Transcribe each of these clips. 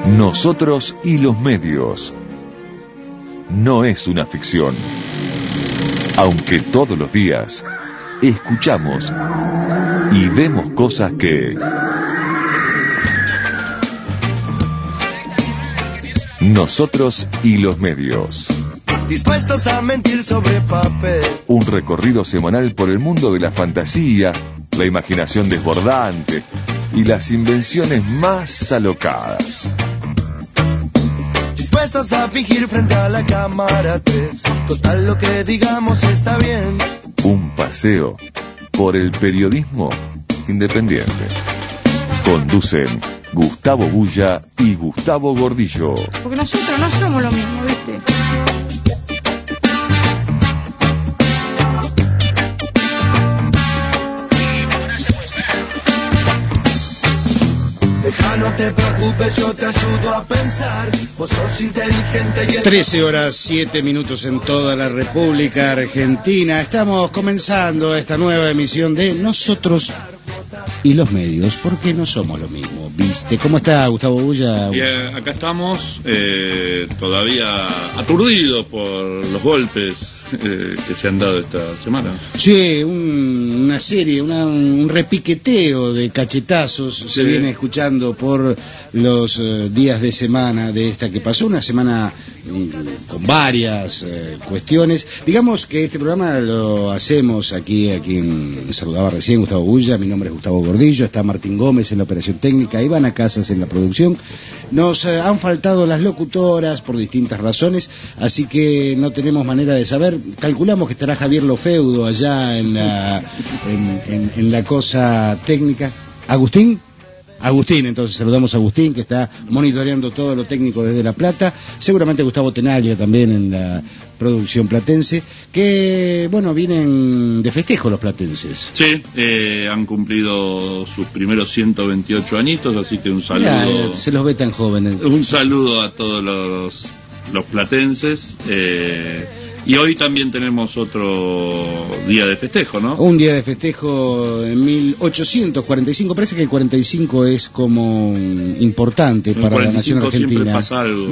Nosotros y los medios. No es una ficción. Aunque todos los días escuchamos y vemos cosas que... Nosotros y los medios. Dispuestos a mentir sobre papel. Un recorrido semanal por el mundo de la fantasía, la imaginación desbordante y las invenciones más alocadas. Dispuestos a fingir frente a la cámara 3. Total, lo que digamos está bien. Un paseo por el periodismo independiente. Conducen Gustavo Bulla y Gustavo Gordillo. Porque nosotros no somos lo mismo, ¿viste? No te preocupes, yo te ayudo a pensar. Vos sos inteligente y... 13 horas 7 minutos en toda la República Argentina. Estamos comenzando esta nueva emisión de Nosotros y los medios, porque no somos lo mismo, ¿viste? ¿Cómo está Gustavo Bulla? Bien, acá estamos, todavía aturdidos por los golpes que se han dado esta semana. Sí, una serie, un repiqueteo de cachetazos se viene escuchando por los días de semana de esta que pasó, una semana con varias cuestiones. Digamos que este programa lo hacemos aquí a quien saludaba recién, Gustavo Bulla. Mi nombre es Gustavo Gordillo, está Martín Gómez en la operación técnica, Ivana Casas en la producción. Nos han faltado las locutoras por distintas razones, así que no tenemos manera de saber. Calculamos que estará Javier Lofeudo allá en la cosa técnica. ¿Agustín? Agustín, entonces saludamos a Agustín, que está monitoreando todo lo técnico desde La Plata. Seguramente Gustavo Tenaglia también en la producción platense, que, bueno, vienen de festejo los platenses. Sí, han cumplido sus primeros 128 añitos, así que un saludo... se los ve tan jóvenes. Un saludo a todos los platenses. Y hoy también tenemos otro día de festejo, ¿no? Un día de festejo en 1845. Parece que el 45 es como importante para la nación argentina. Siempre pasa algo.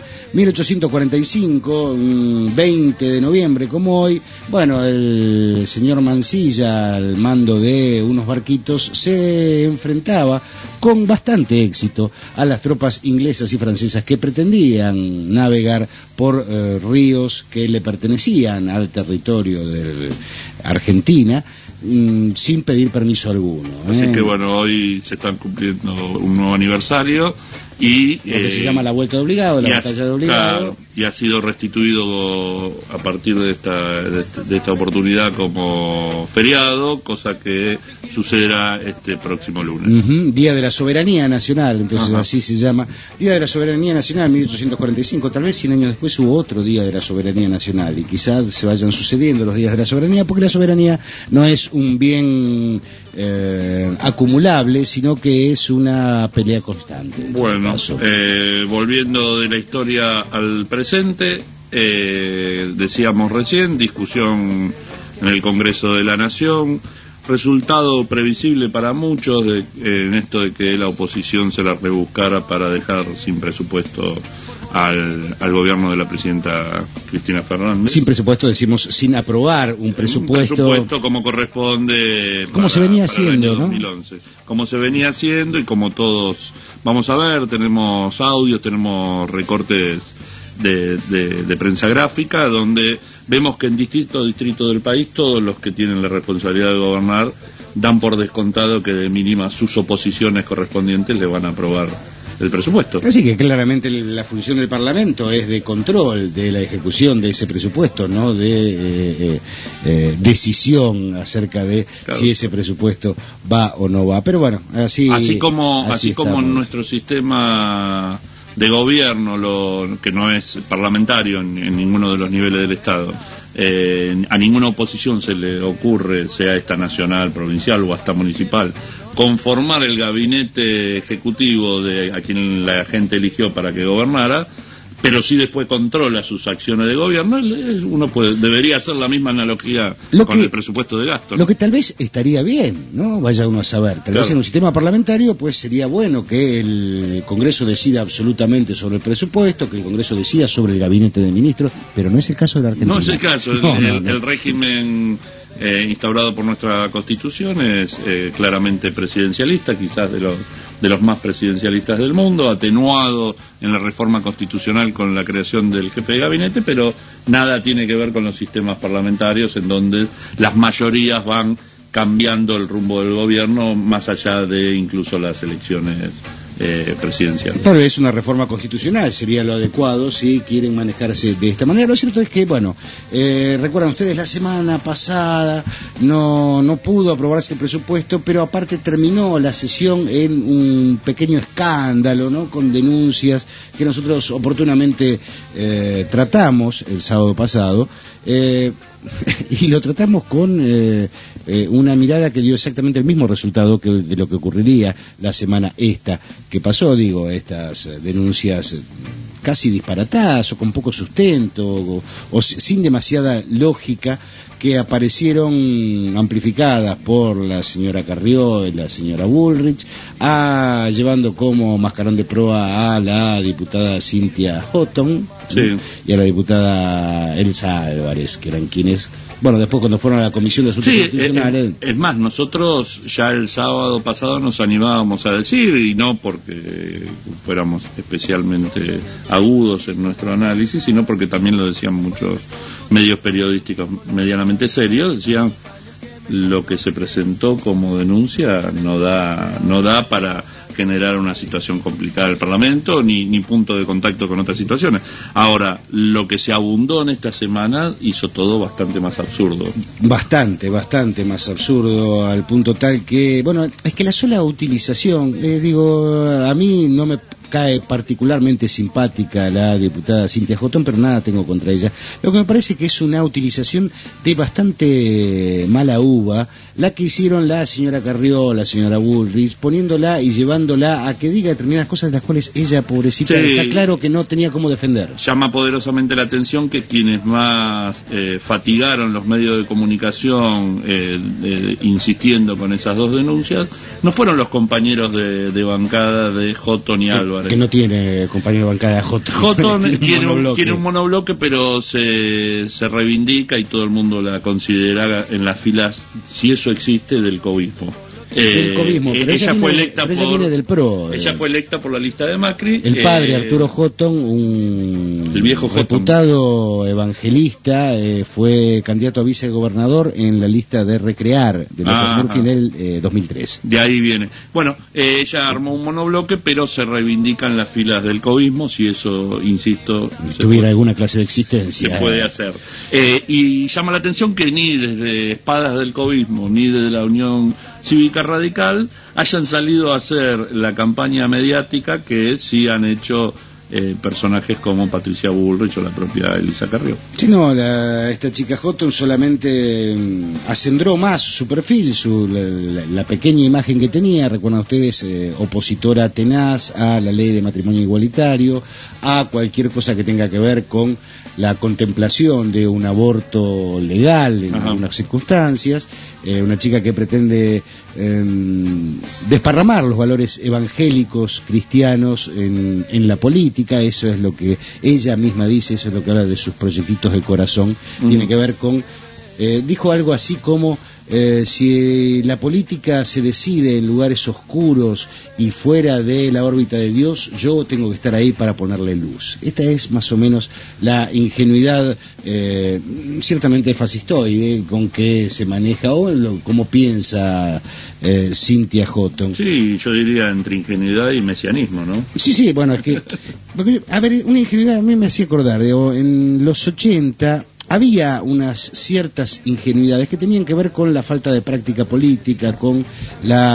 1845, 20 de noviembre, como hoy. Bueno, el señor Mansilla, al mando de unos barquitos, se enfrentaba con bastante éxito a las tropas inglesas y francesas que pretendían navegar por ríos que le pertenecían al territorio de Argentina sin pedir permiso alguno. Así que bueno, hoy se están cumpliendo un nuevo aniversario y lo que se llama la vuelta de Obligado, la batalla de Obligado. Claro, y ha sido restituido a partir de esta oportunidad como feriado, cosa que sucederá este próximo lunes. Día de la Soberanía Nacional, entonces así se llama. Día de la Soberanía Nacional, 1845. Tal vez 100 años después hubo otro Día de la Soberanía Nacional y quizás se vayan sucediendo los días de la soberanía, porque la soberanía no es un bien acumulable, sino que es una pelea constante. Bueno, volviendo de la historia al presente, decíamos recién, discusión en el Congreso de la Nación, resultado previsible para muchos en esto de que la oposición se la rebuscara para dejar sin presupuesto al gobierno de la presidenta Cristina Fernández. Sin presupuesto, decimos, sin aprobar un presupuesto. Un presupuesto como corresponde. Como se venía haciendo, ¿no? 2011. Como se venía haciendo y como todos vamos a ver, tenemos audios, tenemos recortes de prensa gráfica, donde vemos que en distintos distritos del país todos los que tienen la responsabilidad de gobernar dan por descontado que de mínima sus oposiciones correspondientes le van a aprobar el presupuesto. Así que claramente la función del Parlamento es de control de la ejecución de ese presupuesto, no de decisión acerca de si ese presupuesto va o no va. Pero bueno, así como en nuestro sistema de gobierno, que no es parlamentario en ninguno de los niveles del Estado, a ninguna oposición se le ocurre, sea esta nacional, provincial o hasta municipal, conformar el gabinete ejecutivo a quien la gente eligió para que gobernara. pero sí después controla sus acciones de gobierno, uno debería hacer la misma analogía con el presupuesto de gasto, ¿no? Lo que tal vez estaría bien, ¿no? Vaya uno a saber. Tal vez en un sistema parlamentario, pues sería bueno que el Congreso decida absolutamente sobre el presupuesto, que el Congreso decida sobre el gabinete de ministros, pero no es el caso de la Argentina. No es el caso. El régimen instaurado por nuestra Constitución es claramente presidencialista, quizás de los más presidencialistas del mundo, atenuado en la reforma constitucional con la creación del jefe de gabinete, pero nada tiene que ver con los sistemas parlamentarios en donde las mayorías van cambiando el rumbo del gobierno más allá de incluso las elecciones presidenciales. Tal vez una reforma constitucional sería lo adecuado si quieren manejarse de esta manera. Lo cierto es que, bueno, recuerdan ustedes, la semana pasada no pudo aprobarse el presupuesto, pero aparte terminó la sesión en un pequeño escándalo, ¿no? Con denuncias que nosotros oportunamente tratamos el sábado pasado. Y lo tratamos con una mirada que dio exactamente el mismo resultado de lo que ocurriría la semana que pasó, estas denuncias casi disparatadas o con poco sustento o sin demasiada lógica, que aparecieron amplificadas por la señora Carrió y la señora Bullrich, llevando como mascarón de proa a la diputada Cynthia Houghton, sí, y a la diputada Elsa Álvarez, que eran quienes, bueno, después cuando fueron a la Comisión de Asuntos Constitucionales... Es más, nosotros ya el sábado pasado nos animábamos a decir, y no porque fuéramos especialmente agudos en nuestro análisis, sino porque también lo decían muchos medios periodísticos medianamente serios, decían: lo que se presentó como denuncia no da para generar una situación complicada del Parlamento ni punto de contacto con otras situaciones. Ahora, lo que se abundó en esta semana hizo todo bastante más absurdo. Bastante más absurdo, al punto tal que, bueno, es que la sola utilización, a mí no me cae particularmente simpática la diputada Cynthia Houghton, pero nada tengo contra ella. Lo que me parece que es una utilización de bastante mala uva la que hicieron la señora Carrió, la señora Bullrich, poniéndola y llevándola a que diga determinadas cosas de las cuales ella, pobrecita, sí, está claro que no tenía cómo defender. Llama poderosamente la atención que quienes más fatigaron los medios de comunicación insistiendo con esas dos denuncias no fueron los compañeros de bancada de Houghton y Álvarez. Que no tiene compañero de bancada de Houghton. Houghton tiene un monobloque, pero se reivindica y todo el mundo la considera en las filas, si eso existe, del covismo. El covismo, pero ella fue electa viene del PRO. Ella fue electa por la lista de Macri. El padre, Arturo Houghton, el viejo reputado evangelista, fue candidato a vicegobernador en la lista de Recrear de López Murphy en el 2003. De ahí viene. Bueno, ella armó un monobloque, pero se reivindican las filas del covismo, si eso, insisto, tuviera alguna clase de existencia. Se puede hacer. Y llama la atención que ni desde Espadas del Covismo, ni desde la Unión Cívica Radical hayan salido a hacer la campaña mediática que sí han hecho personajes como Patricia Bullrich o la propia Elisa Carrió. Sí, no, esta chica Houghton solamente acendró más su perfil, la pequeña imagen que tenía. Recuerdan ustedes, opositora tenaz a la ley de matrimonio igualitario, a cualquier cosa que tenga que ver con la contemplación de un aborto legal en algunas circunstancias, una chica que pretende desparramar los valores evangélicos cristianos en la política. Eso es lo que ella misma dice, eso es lo que habla de sus proyectitos de corazón. Tiene que ver con, dijo algo así como, si la política se decide en lugares oscuros y fuera de la órbita de Dios, yo tengo que estar ahí para ponerle luz. Esta es más o menos la ingenuidad, ciertamente fascistoide, con que se maneja o cómo piensa Cynthia Houghton. Sí, yo diría entre ingenuidad y mesianismo, ¿no? Sí, bueno, es que, a ver, una ingenuidad a mí me hacía acordar, en los 80... había unas ciertas ingenuidades que tenían que ver con la falta de práctica política, con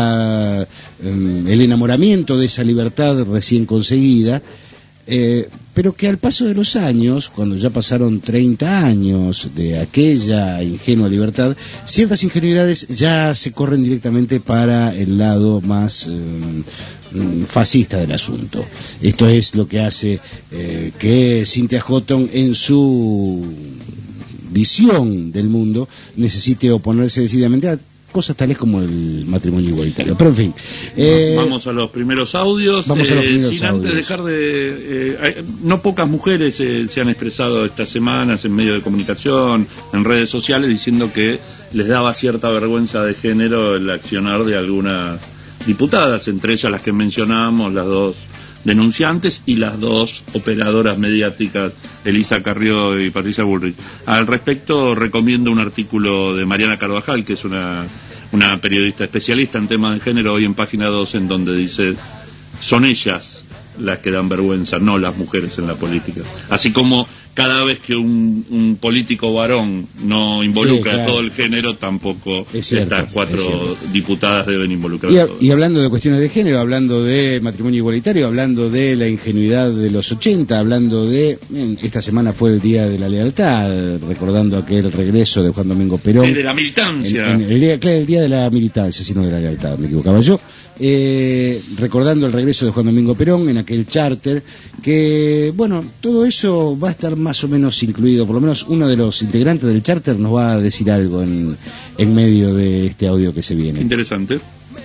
el enamoramiento de esa libertad recién conseguida, pero que al paso de los años, cuando ya pasaron 30 años de aquella ingenua libertad, ciertas ingenuidades ya se corren directamente para el lado más fascista del asunto. Esto es lo que hace que Cynthia Houghton, en su visión del mundo, necesite oponerse decididamente a cosas tales como el matrimonio igualitario. Pero en fin. Vamos a los primeros audios. Sin antes dejar de... no pocas mujeres se han expresado estas semanas en medios de comunicación, en redes sociales, diciendo que les daba cierta vergüenza de género el accionar de algunas diputadas, entre ellas las que mencionábamos, las dos denunciantes y las dos operadoras mediáticas, Elisa Carrió y Patricia Bullrich. Al respecto, recomiendo un artículo de Mariana Carvajal, que es una periodista especialista en temas de género, hoy en Página 2, en donde dice: son ellas las que dan vergüenza, no las mujeres en la política. Así como cada vez que un político varón no involucra a todo el género, tampoco estas cuatro diputadas deben involucrar a todo. Y hablando de cuestiones de género, hablando de matrimonio igualitario, hablando de la ingenuidad de los 80, hablando de... esta semana fue el Día de la Lealtad, recordando aquel regreso de Juan Domingo Perón. De la militancia. El día de la militancia, si no de la lealtad, me equivocaba yo. Recordando el regreso de Juan Domingo Perón en aquel charter, que bueno, todo eso va a estar más o menos incluido, por lo menos uno de los integrantes del charter nos va a decir algo en medio de este audio que se viene. Interesante.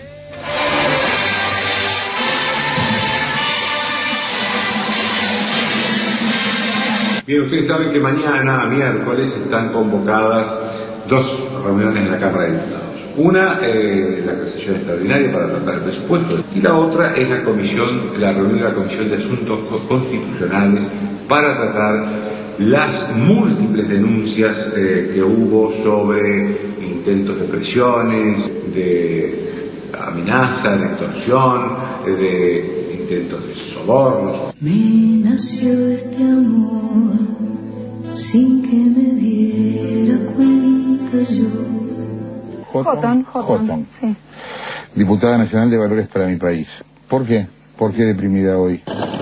Bien, ustedes saben que mañana, miércoles, están convocadas dos reuniones en la Cámara de Diputados. Una, la sesión extraordinaria para tratar el presupuesto, y la otra es la reunión de la Comisión de Asuntos Constitucionales para tratar las múltiples denuncias que hubo sobre intentos de presiones, de amenazas, de extorsión, de intentos de sobornos. Me nació este amor sin que me diera cuenta yo. Houghton, sí. Diputada Nacional de Valores para mi país. ¿Por qué? ¿Por qué deprimida hoy?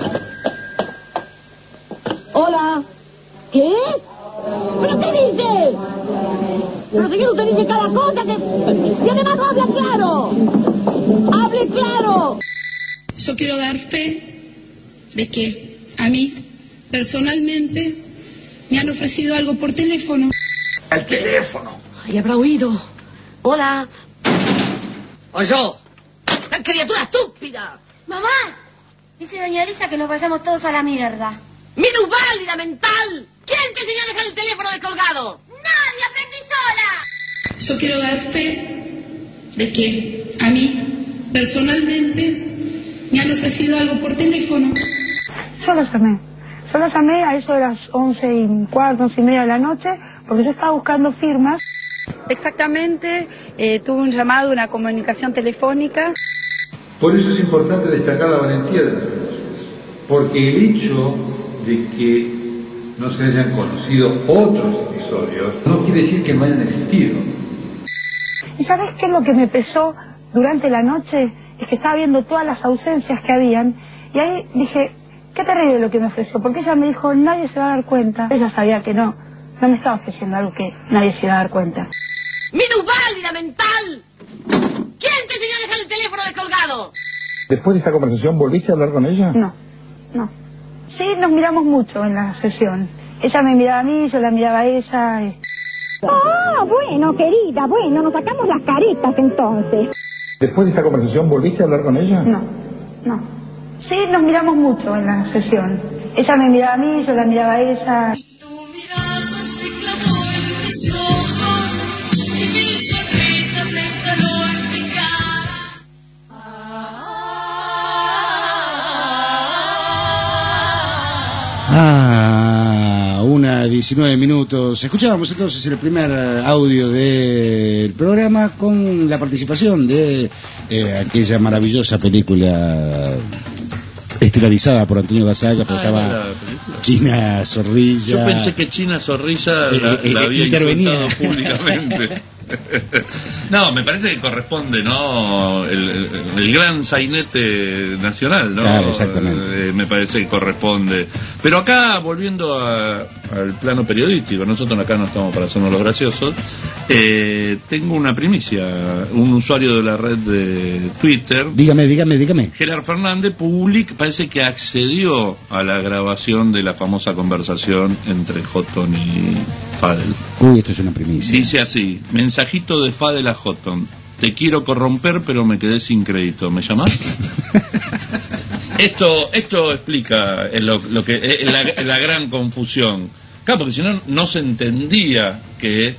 Hola. ¿Qué? ¿Pero qué dice? Pero señor, usted dice cada cosa que... Y además no habla claro. ¡Hable claro! Yo quiero dar fe de que a mí, personalmente, me han ofrecido algo por teléfono. ¡El teléfono! Ay, habrá oído. Hola. O yo. ¡La criatura estúpida! Mamá, dice doña Elisa que nos vayamos todos a la mierda. ¡Minusválida mental! ¿Quién te enseñó a dejar el teléfono descolgado? ¡Nadie! ¡Aprendí sola! Yo quiero dar fe de que a mí, personalmente, me han ofrecido algo por teléfono. Yo los llamé a eso de las 11:15, 11:30 de la noche, porque yo estaba buscando firmas. Exactamente, tuve un llamado, una comunicación telefónica. Por eso es importante destacar la valentía de las denuncias, porque el hecho de que no se hayan conocido otros episodios no quiere decir que no hayan existido. ¿Y sabes qué es lo que me pesó durante la noche? Es que estaba viendo todas las ausencias que habían, y ahí dije, qué terrible lo que me ofreció, porque ella me dijo, nadie se va a dar cuenta. Ella sabía que no me estaba ofreciendo algo que nadie se iba a dar cuenta. ¡Minusválida mental! ¿Quién te enseñó a dejar el teléfono descolgado? ¿Después de esta conversación volviste a hablar con ella? No. Sí, nos miramos mucho en la sesión. Ella me miraba a mí, yo la miraba a ella. Ah, bueno, querida, bueno, nos sacamos las caretas entonces. ¿Después de esta conversación volviste a hablar con ella? No. Sí, nos miramos mucho en la sesión. Ella me miraba a mí, yo la miraba a ella. Una 19 minutos. Escuchábamos entonces el primer audio del programa con la participación de aquella maravillosa película estelarizada por Antonio Gasalla, porque estaba China Zorrilla. Yo pensé que China Zorrilla la había intervenía públicamente. No, me parece que corresponde, ¿no? El gran sainete nacional, ¿no? Claro, exactamente. Me parece que corresponde. Pero acá, volviendo al plano periodístico, nosotros acá no estamos para hacernos los graciosos. Tengo una primicia. Un usuario de la red de Twitter, dígame. Gerard Fernández, parece que accedió a la grabación de la famosa conversación entre Houghton y Fadel. Uy, esto es una primicia. Dice así: mensajito de Fadel a Houghton: te quiero corromper, pero me quedé sin crédito, ¿me llamás? Esto explica lo que la gran confusión. Claro, porque si no, no se entendía que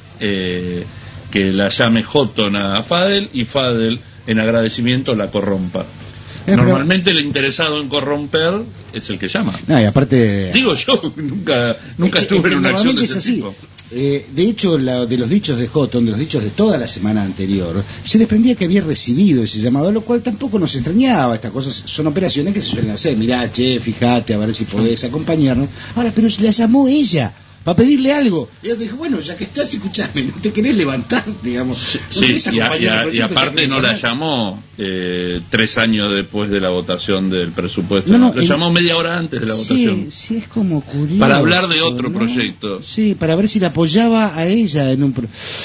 la llame Houghton a Fadel y Fadel en agradecimiento la corrompa. Normalmente el interesado en corromper es el que llama. No, y aparte... Digo yo, nunca estuve en una acción de ese tipo. De hecho, de los dichos de Houghton, de los dichos de toda la semana anterior, se desprendía que había recibido ese llamado, lo cual tampoco nos extrañaba. Estas cosas son operaciones que se suelen hacer. Mirá, che, fíjate, a ver si podés acompañarnos. Ahora, pero la llamó ella para pedirle algo. Y yo dije, bueno, ya que estás, escuchame, no te querés levantar, digamos. Sí, y aparte no la llamó 3 años después de la votación del presupuesto. Lo llamó media hora antes de la votación. Sí, es como curioso. Para hablar de otro proyecto. Sí, para ver si la apoyaba a ella en un...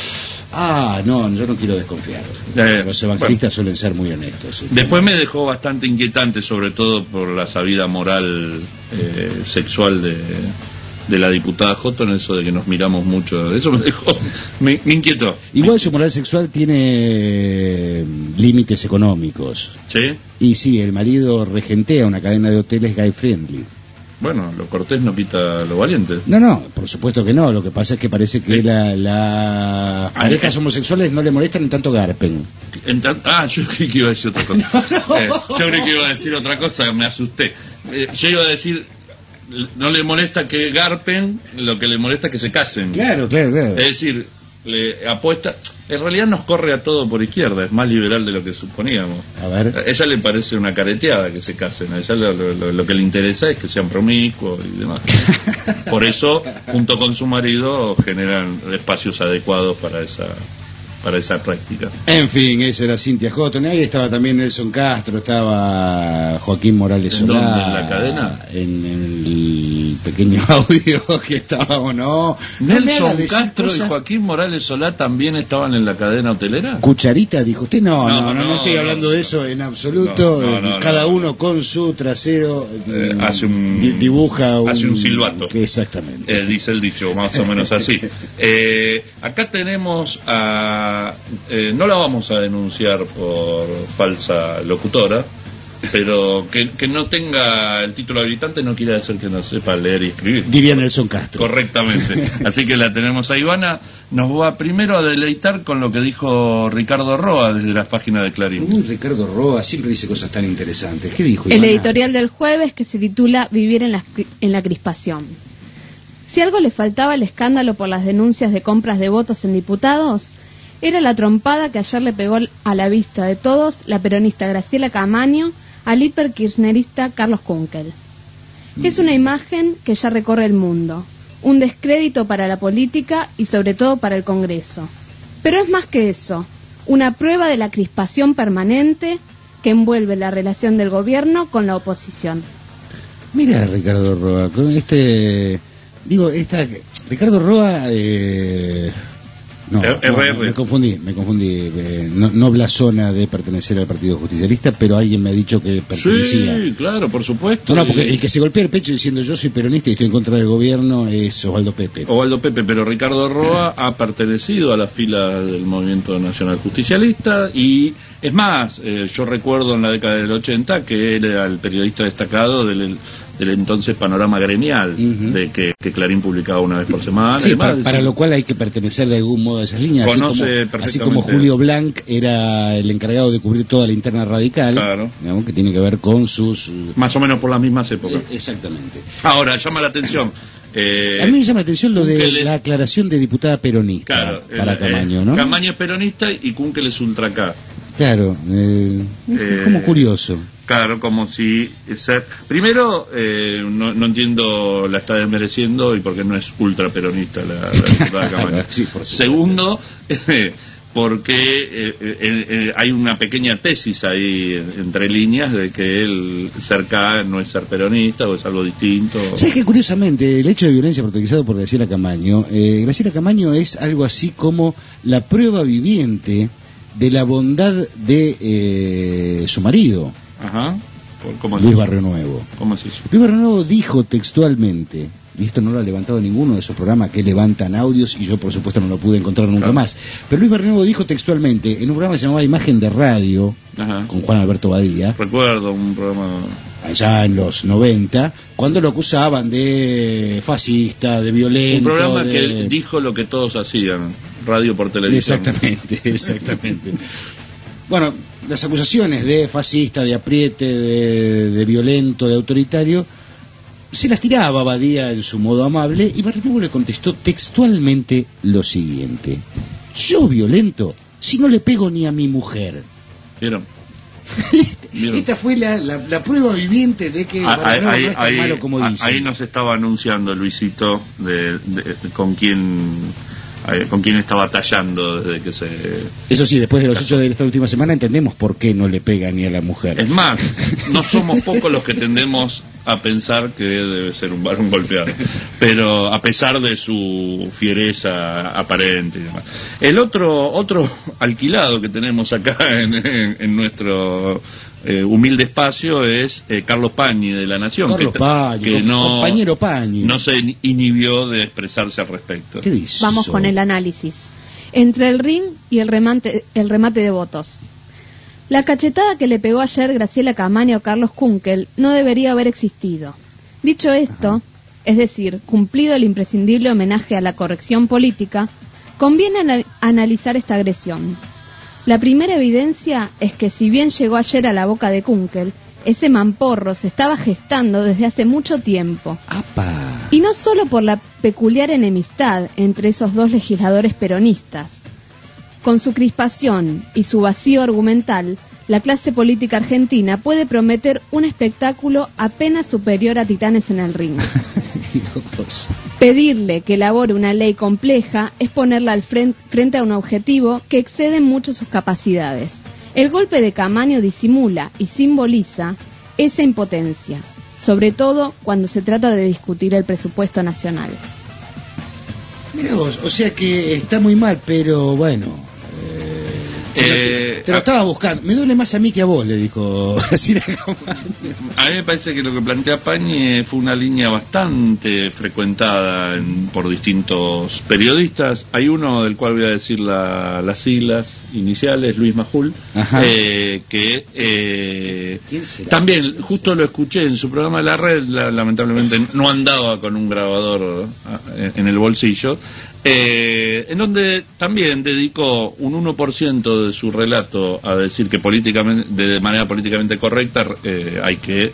no, yo no quiero desconfiar. Los evangelistas suelen ser muy honestos. Después me dejó bastante inquietante, sobre todo por la sabida moral sexual de la diputada Houghton, eso de que nos miramos mucho, eso me inquietó. Igual su moral sexual tiene límites económicos. ¿Sí? Y sí, el marido regentea una cadena de hoteles gay friendly. Bueno, lo cortés no quita lo valiente. No, por supuesto que no. Lo que pasa es que parece que las parejas homosexuales no le molestan en tanto garpen. Yo creí que iba a decir otra cosa. Yo creí que iba a decir otra cosa, me asusté. Yo iba a decir... No le molesta que garpen, lo que le molesta es que se casen. Claro. Es decir, le apuesta... En realidad nos corre a todo por izquierda, es más liberal de lo que suponíamos. A ver. A ella le parece una careteada que se casen, a ella lo que le interesa es que sean promiscuos y demás. Por eso, junto con su marido, generan espacios adecuados para esa práctica. En fin, esa era Cynthia Houghton. Ahí estaba también Nelson Castro, estaba Joaquín Morales Solá. ¿En dónde? ¿En la cadena? En el pequeño audio que estábamos, ¿no? ¿Nelson Castro y Joaquín Morales Solá también estaban en la cadena hotelera? Cucharita, dijo usted. No estoy hablando de eso en absoluto. Cada uno con su trasero dibuja hace un silbato. Exactamente. Dice el dicho, más o menos así. Acá tenemos a... no la vamos a denunciar por falsa locutora, pero que no tenga el título habilitante no quiere decir que no sepa leer y escribir. Diría Nelson Castro. Correctamente. Así que la tenemos a Ivana. Nos va primero a deleitar con lo que dijo Ricardo Roa desde las páginas de Clarín. Ricardo Roa siempre dice cosas tan interesantes. ¿Qué dijo Ivana? El editorial del jueves, que se titula Vivir en la crispación. Si algo le faltaba al escándalo por las denuncias de compras de votos en diputados, era la trompada que ayer le pegó a la vista de todos la peronista Graciela Camaño al hiperkirchnerista Carlos Kunkel. Es una imagen que ya recorre el mundo, un descrédito para la política y sobre todo para el Congreso. Pero es más que eso, una prueba de la crispación permanente que envuelve la relación del gobierno con la oposición. Mira, Ricardo Roa, con Ricardo Roa... me confundí. No blasona de pertenecer al Partido Justicialista, pero alguien me ha dicho que pertenecía. Sí, claro, por supuesto. No, porque el que se golpea el pecho diciendo yo soy peronista y estoy en contra del gobierno es Osvaldo Pepe. Pero Ricardo Roa ha pertenecido a la fila del Movimiento Nacional Justicialista y es más, yo recuerdo en la década del 80 que era el periodista destacado del entonces panorama gremial, de que Clarín publicaba una vez por semana. Sí, para lo cual hay que pertenecer de algún modo a esas líneas. Así como Julio Blanc era el encargado de cubrir toda la interna radical, claro, digamos, que tiene que ver con sus... Más o menos por las mismas épocas. Exactamente. Ahora, llama la atención... a mí me llama la atención lo de la aclaración de diputada peronista para Camaño, ¿no? Camaño es peronista y Kunkel es ultra-K. Claro, es como curioso. Claro, como si... Primero, no entiendo, la está desmereciendo y porque no es ultraperonista la diputada Camaño. Sí, segundo, porque hay una pequeña tesis ahí entre líneas de que él cerca no es ser peronista o es algo distinto. ¿Sabes que curiosamente el hecho de violencia protagonizado por Graciela Camaño, Graciela Camaño es algo así como la prueba viviente de la bondad de su marido, Luis Barrio Nuevo? ¿Cómo es eso? Luis Barrio Nuevo dijo textualmente, y esto no lo ha levantado ninguno de esos programas que levantan audios, y yo por supuesto no lo pude encontrar nunca más, pero Luis Barrio Nuevo dijo textualmente en un programa que se llamaba Imagen de Radio, con Juan Alberto Badía. Recuerdo un programa allá en los 90, cuando lo acusaban de fascista, de violento. Un programa que dijo lo que todos hacían, radio por televisión. Exactamente. Bueno, las acusaciones de fascista, de apriete, de violento, de autoritario, se las tiraba Badía en su modo amable, y Barrio Nuevo le contestó textualmente lo siguiente: yo violento si no le pego ni a mi mujer. ¿Vieron? Esta fue la prueba viviente de que Barrio Nuevo no es tan malo como dicen. Ahí nos estaba anunciando Luisito con quién está batallando desde que se... Eso sí, después de los hechos de esta última semana entendemos por qué no le pega ni a la mujer. Es más, no somos pocos los que tendemos a pensar que debe ser un varón golpeado, pero a pesar de su fiereza aparente y demás. El otro alquilado que tenemos acá en nuestro humilde espacio es Carlos Pañi de La Nación, compañero Pañi. No se inhibió de expresarse al respecto. ¿Qué dice? Vamos con el análisis. Entre el ring y el remate de votos. La cachetada que le pegó ayer Graciela Camaño a Carlos Kunkel no debería haber existido. Dicho esto, es decir, cumplido el imprescindible homenaje a la corrección política, conviene analizar esta agresión. La primera evidencia es que si bien llegó ayer a la boca de Kunkel, ese mamporro se estaba gestando desde hace mucho tiempo. ¡Apa! Y no solo por la peculiar enemistad entre esos dos legisladores peronistas. Con su crispación y su vacío argumental, la clase política argentina puede prometer un espectáculo apenas superior a Titanes en el ring. Pedirle que elabore una ley compleja es ponerla al frente a un objetivo que excede mucho sus capacidades. El golpe de Camaño disimula y simboliza esa impotencia, sobre todo cuando se trata de discutir el presupuesto nacional. Mira vos, o sea que está muy mal, pero bueno... te lo estaba buscando. Me duele más a mí que a vos, le dijo Graciela Camaño. A mí me parece que lo que plantea Pañi fue una línea bastante frecuentada por distintos periodistas. Hay uno del cual voy a decir las siglas iniciales, Luis Majul, que también justo lo escuché en su programa de La Red. Lamentablemente no andaba con un grabador en el bolsillo, en donde también dedicó un 1% de su relato a decir que de manera políticamente correcta hay que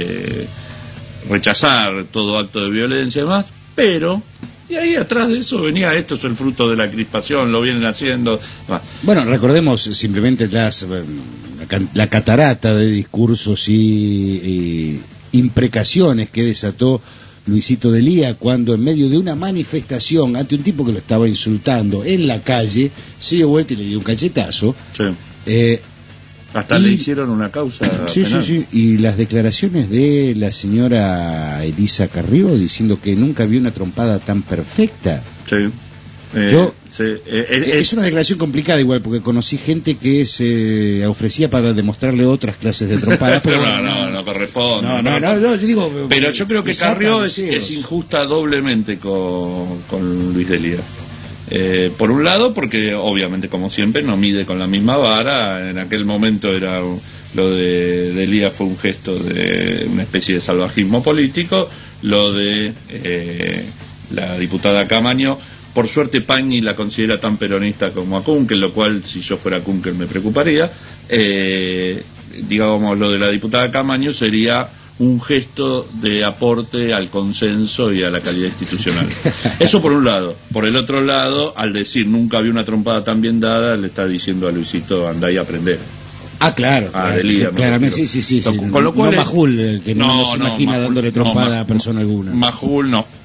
rechazar todo acto de violencia y demás, pero y ahí atrás de eso venía: esto es el fruto de la crispación, lo vienen haciendo. Bueno, recordemos simplemente la catarata de discursos y imprecaciones que desató Luisito Delía cuando en medio de una manifestación ante un tipo que lo estaba insultando en la calle se dio vuelta y le dio un cachetazo. Sí. Hasta le hicieron una causa penal. Sí. Y las declaraciones de la señora Elisa Carrió diciendo que nunca vio una trompada tan perfecta. Sí. Es una declaración complicada igual, porque conocí gente que se ofrecía para demostrarle otras clases de trompadas, pero no corresponde. Yo digo, pero yo creo que Carrió es injusta doblemente con Luis Delía. Por un lado, porque obviamente, como siempre, no mide con la misma vara. En aquel momento lo de Delía fue un gesto de una especie de salvajismo político. Lo de la diputada Camaño, por suerte Pañi la considera tan peronista como a Kunkel, lo cual, si yo fuera Kunkel, me preocuparía. Digamos, lo de la diputada Camaño sería un gesto de aporte al consenso y a la calidad institucional. Eso por un lado. Por el otro lado, al decir nunca había una trompada tan bien dada, le está diciendo a Luisito: andá y aprender. Claro. Delía, claramente, sí. Con lo cual Majul, que no se imagina dándole trompada a persona alguna. Majul no.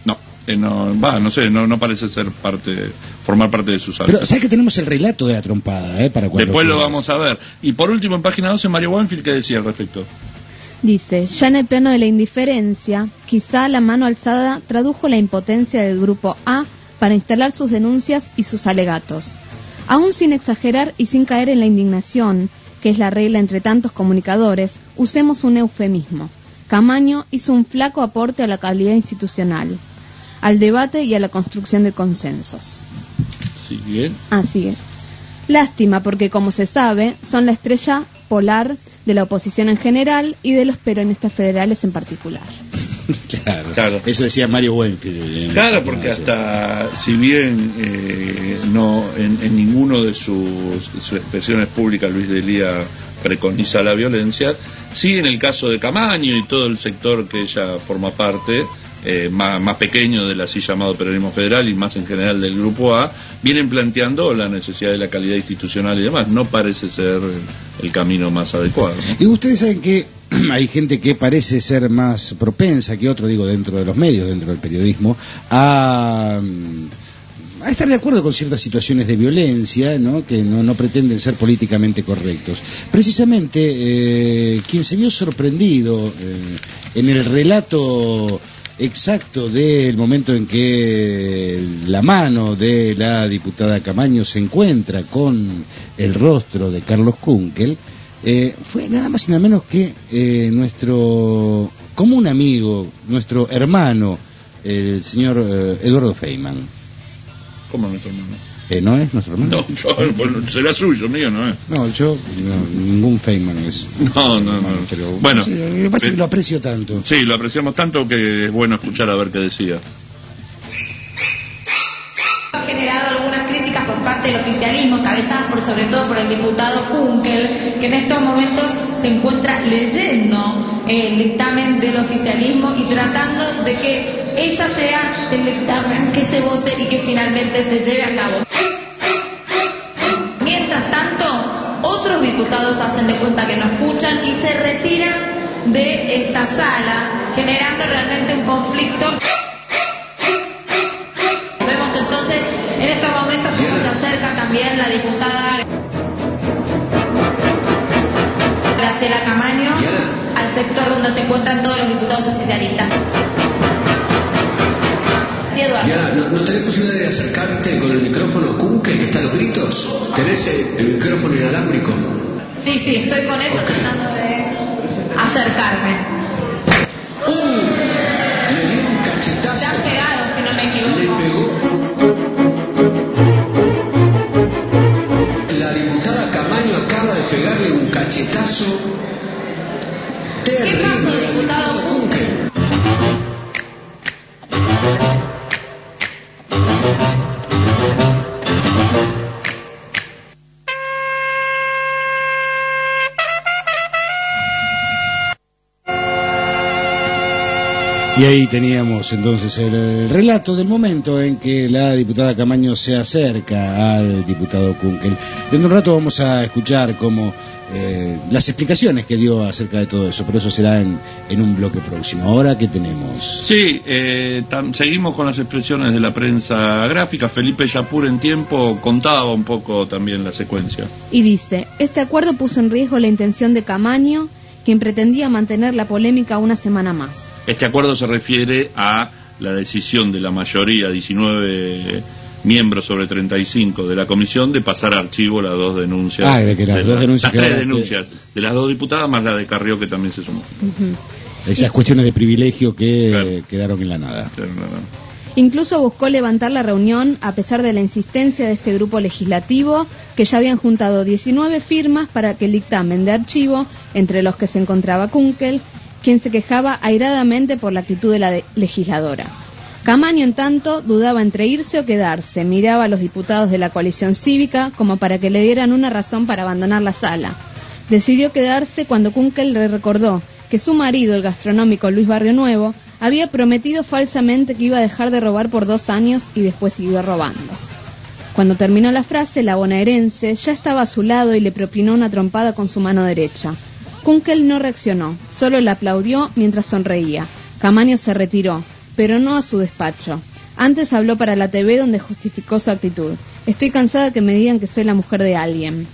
no parece formar parte de sus hábitos. Pero ¿sabes que tenemos el relato de la trompada? Para cuando después lo vamos a ver. Y por último, en página 12, Mario Buenfield, ¿qué decía al respecto? Dice, ya en el plano de la indiferencia, quizá la mano alzada tradujo la impotencia del grupo A para instalar sus denuncias y sus alegatos. Aún sin exagerar y sin caer en la indignación, que es la regla entre tantos comunicadores, usemos un eufemismo. Camaño hizo un flaco aporte a la calidad institucional, al debate y a la construcción de consensos. ¿Sigue? Así es. Lástima porque, como se sabe, son la estrella polar de la oposición en general y de los peronistas federales en particular. Claro. Eso decía Mario Buenfield. Claro, porque hasta, si bien no en ninguno de sus expresiones públicas Luis Delía preconiza la violencia, sí en el caso de Camaño y todo el sector que ella forma parte, más pequeño del así llamado peronismo federal y más en general del grupo A, vienen planteando la necesidad de la calidad institucional y demás. No parece ser el camino más adecuado, ¿no? Y ustedes saben que hay gente que parece ser más propensa que otro, digo, dentro de los medios, dentro del periodismo, a estar de acuerdo con ciertas situaciones de violencia, ¿no? Que no pretenden ser políticamente correctos. Precisamente, quien se vio sorprendido en el relato exacto del momento en que la mano de la diputada Camaño se encuentra con el rostro de Carlos Kunkel, fue nada más y nada menos que nuestro común amigo, nuestro hermano, el señor Eduardo Feynman. ¿Cómo nuestro hermano? ¿No es nuestro hermano? No, bueno, será suyo, mío, ¿no es? No, ningún Feynman es. No. Pero, bueno, sí, me parece que lo aprecio tanto. Sí, lo apreciamos tanto que es bueno escuchar a ver qué decía. Ha generado algunas críticas por parte del oficialismo, encabezadas sobre todo por el diputado Kunkel, que en estos momentos se encuentra leyendo el dictamen del oficialismo y tratando de que esa sea el dictamen que se vote y que finalmente se lleve a cabo. Mientras tanto, otros diputados hacen de cuenta que no escuchan y se retiran de esta sala, generando realmente un conflicto. Vemos entonces en estos momentos cómo se acerca también la diputada Graciela Camaño al sector donde se encuentran todos los diputados oficialistas. Diana, ¿no tenés posibilidad de acercarte con el micrófono Kunkel, que está a los gritos? ¿Tenés el micrófono inalámbrico? Sí, estoy con eso, tratando de acercarme. Le dio un cachetazo. Ya pegado, si no me equivoco. Le pegó. La diputada Camaño acaba de pegarle un cachetazo terrible. ¿Qué pasó, diputado Kunkel? Y ahí teníamos entonces el relato del momento en que la diputada Camaño se acerca al diputado Kunkel. En un rato vamos a escuchar como las explicaciones que dio acerca de todo eso, pero eso será en un bloque próximo. Ahora, ¿qué tenemos? Sí, seguimos con las expresiones de la prensa gráfica. Felipe Yapur en Tiempo contaba un poco también la secuencia. Y dice, este acuerdo puso en riesgo la intención de Camaño, quien pretendía mantener la polémica una semana más. Este acuerdo se refiere a la decisión de la mayoría, 19 miembros sobre 35 de la comisión, de pasar a archivo las dos denuncias. De que las tres denuncias de las dos diputadas más la de Carrió, que también se sumó. Esas cuestiones de privilegio que quedaron en la nada. Incluso buscó levantar la reunión a pesar de la insistencia de este grupo legislativo, que ya habían juntado 19 firmas para que el dictamen de archivo, entre los que se encontraba Kunkel, quien se quejaba airadamente por la actitud de la legisladora. Camaño, en tanto, dudaba entre irse o quedarse, miraba a los diputados de la coalición cívica como para que le dieran una razón para abandonar la sala. Decidió quedarse cuando Kunkel le recordó que su marido, el gastronómico Luis Barrio Nuevo, había prometido falsamente que iba a dejar de robar por 2 años y después siguió robando. Cuando terminó la frase, la bonaerense ya estaba a su lado y le propinó una trompada con su mano derecha. Kunkel no reaccionó, solo le aplaudió mientras sonreía. Camaño se retiró, pero no a su despacho. Antes habló para la TV donde justificó su actitud. Estoy cansada que me digan que soy la mujer de alguien.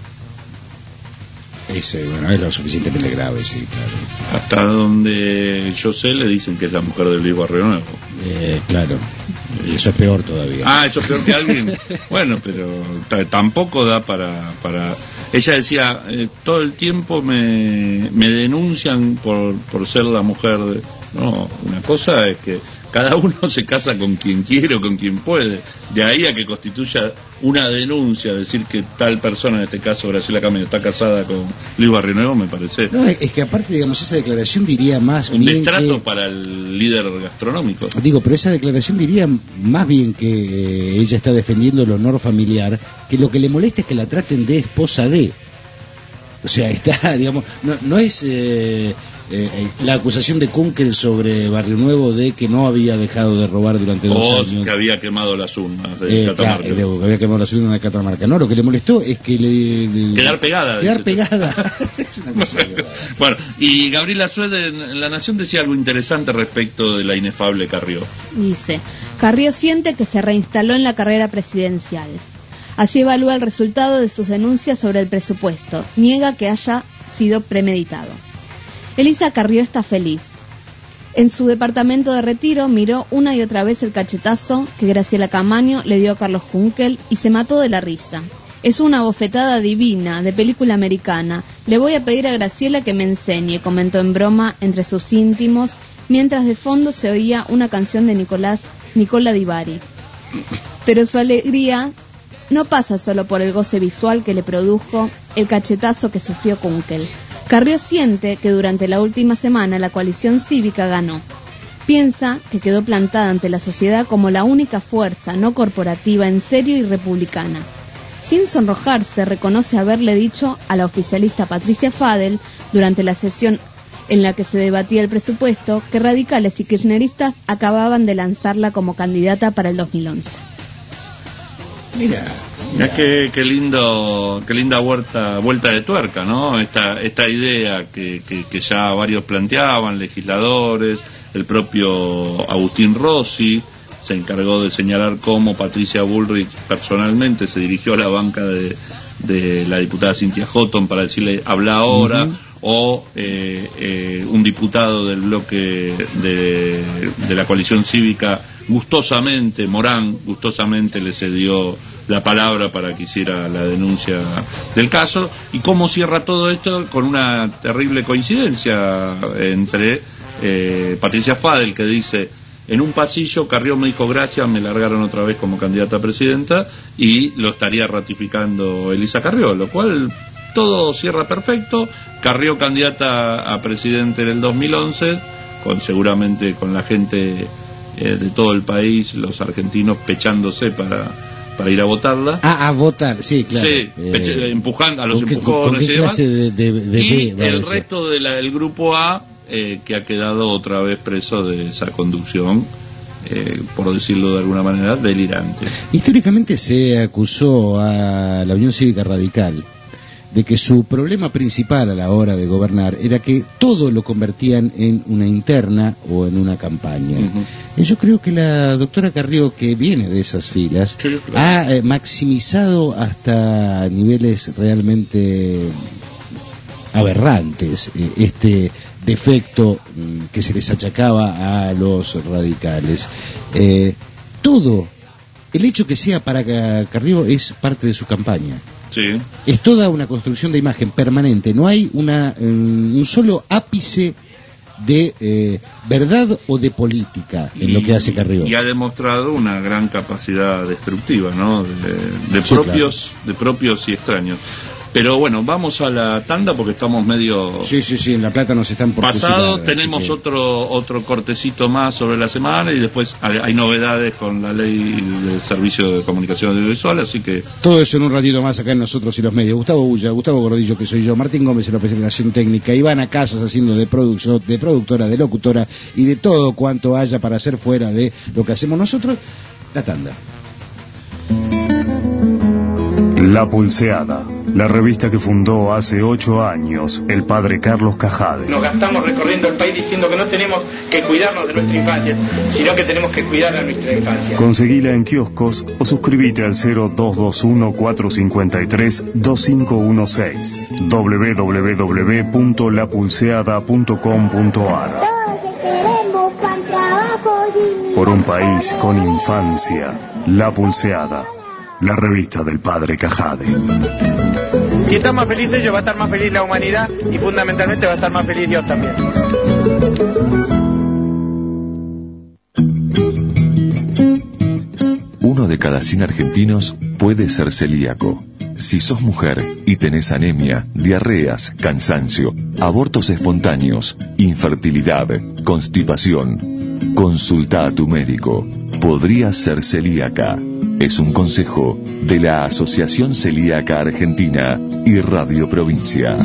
Es lo suficientemente grave, sí, claro. Hasta donde yo sé, le dicen que es la mujer de Luis Barrio Nuevo. Claro. Y eso es peor todavía. Eso es peor que alguien. Bueno, pero tampoco da para... Ella decía, todo el tiempo me denuncian por ser la mujer de... No, una cosa es que cada uno se casa con quien quiere o con quien puede. De ahí a que constituya una denuncia, decir que tal persona, en este caso Graciela Camaño, está casada con Luis Barrio Nuevo, me parece... No, es que aparte, digamos, esa declaración diría más un bien destrato para el líder gastronómico. Digo, pero esa declaración diría más bien que ella está defendiendo el honor familiar, que lo que le molesta es que la traten de esposa de... O sea, está, digamos, no es... la acusación de Kunkel sobre Barrio Nuevo de que no había dejado de robar durante 2 años. Que había quemado las urnas de Catamarca. Que había quemado las urnas de Catamarca. No, lo que le molestó es que quedar pegada. Quedar pegada. Es una cosa bueno, y Gabriela Suede en La Nación decía algo interesante respecto de la inefable Carrió. Dice, Carrió siente que se reinstaló en la carrera presidencial. Así evalúa el resultado de sus denuncias sobre el presupuesto. Niega que haya sido premeditado. Elisa Carrió está feliz. En su departamento de retiro miró una y otra vez el cachetazo que Graciela Camaño le dio a Carlos Kunkel y se mató de la risa. Es una bofetada divina, de película americana. Le voy a pedir a Graciela que me enseñe, comentó en broma entre sus íntimos, mientras de fondo se oía una canción de Nicola Di Bari. Pero su alegría no pasa solo por el goce visual que le produjo el cachetazo que sufrió Kunkel. Carrió siente que durante la última semana la coalición cívica ganó. Piensa que quedó plantada ante la sociedad como la única fuerza no corporativa en serio y republicana. Sin sonrojarse, reconoce haberle dicho a la oficialista Patricia Fadel, durante la sesión en la que se debatía el presupuesto, que radicales y kirchneristas acababan de lanzarla como candidata para el 2011. Mira qué linda vuelta de tuerca, ¿no? Esta idea que ya varios planteaban, legisladores, el propio Agustín Rossi se encargó de señalar cómo Patricia Bullrich personalmente se dirigió a la banca de la diputada Cynthia Houghton para decirle habla ahora, o un diputado del bloque de la coalición cívica Morán gustosamente le cedió la palabra para que hiciera la denuncia del caso. Y cómo cierra todo esto con una terrible coincidencia entre Patricia Fadel, que dice: en un pasillo Carrió me dijo gracias, me largaron otra vez como candidata a presidenta, y lo estaría ratificando Elisa Carrió, lo cual todo cierra perfecto. Carrió candidata a presidente en el 2011, seguramente con la gente de todo el país, los argentinos pechándose para ir a votarla. A votar, sí, claro. Sí, empujando a los empujones y demás. El resto del grupo A, que ha quedado otra vez preso de esa conducción, por decirlo de alguna manera, delirante. Históricamente se acusó a la Unión Cívica Radical de que su problema principal a la hora de gobernar era que todo lo convertían en una interna o en una campaña. Yo creo que la doctora Carrió, que viene de esas filas, sí, claro, ha maximizado hasta niveles realmente aberrantes este defecto que se les achacaba a los radicales. Todo, el hecho que sea para Carrió es parte de su campaña. Sí. Es toda una construcción de imagen permanente, no hay un solo ápice de verdad o de política en lo que hace Carrió. Y ha demostrado una gran capacidad destructiva, ¿no? De propios y extraños. Pero bueno, vamos a la tanda porque estamos medio... Sí, en La Plata nos están por pasado. Tenemos otro cortecito más sobre la semana y después hay novedades con la ley del servicio de comunicación audiovisual, así que... Todo eso en un ratito más acá en Nosotros y los Medios. Gustavo Bulla, Gustavo Gordillo, que soy yo, Martín Gómez en la presentación técnica, Ivana Casas haciendo de productora, de locutora y de todo cuanto haya para hacer fuera de lo que hacemos nosotros. La tanda. La Pulseada. La revista que fundó hace 8 años el padre Carlos Cajade. Nos gastamos recorriendo el país diciendo que no tenemos que cuidarnos de nuestra infancia, sino que tenemos que cuidar a nuestra infancia. Conseguila en kioscos o suscríbete al 0221-453-2516 www.lapulseada.com.ar. Por un país con infancia, La Pulseada, la revista del padre Cajade. Si están más felices ellos, va a estar más feliz la humanidad y fundamentalmente va a estar más feliz Dios también. Uno de cada 100 argentinos puede ser celíaco. Si sos mujer y tenés anemia, diarreas, cansancio, abortos espontáneos, infertilidad, constipación, consulta a tu médico. Podrías ser celíaca. Es un consejo de la Asociación Celíaca Argentina y Radio Provincia.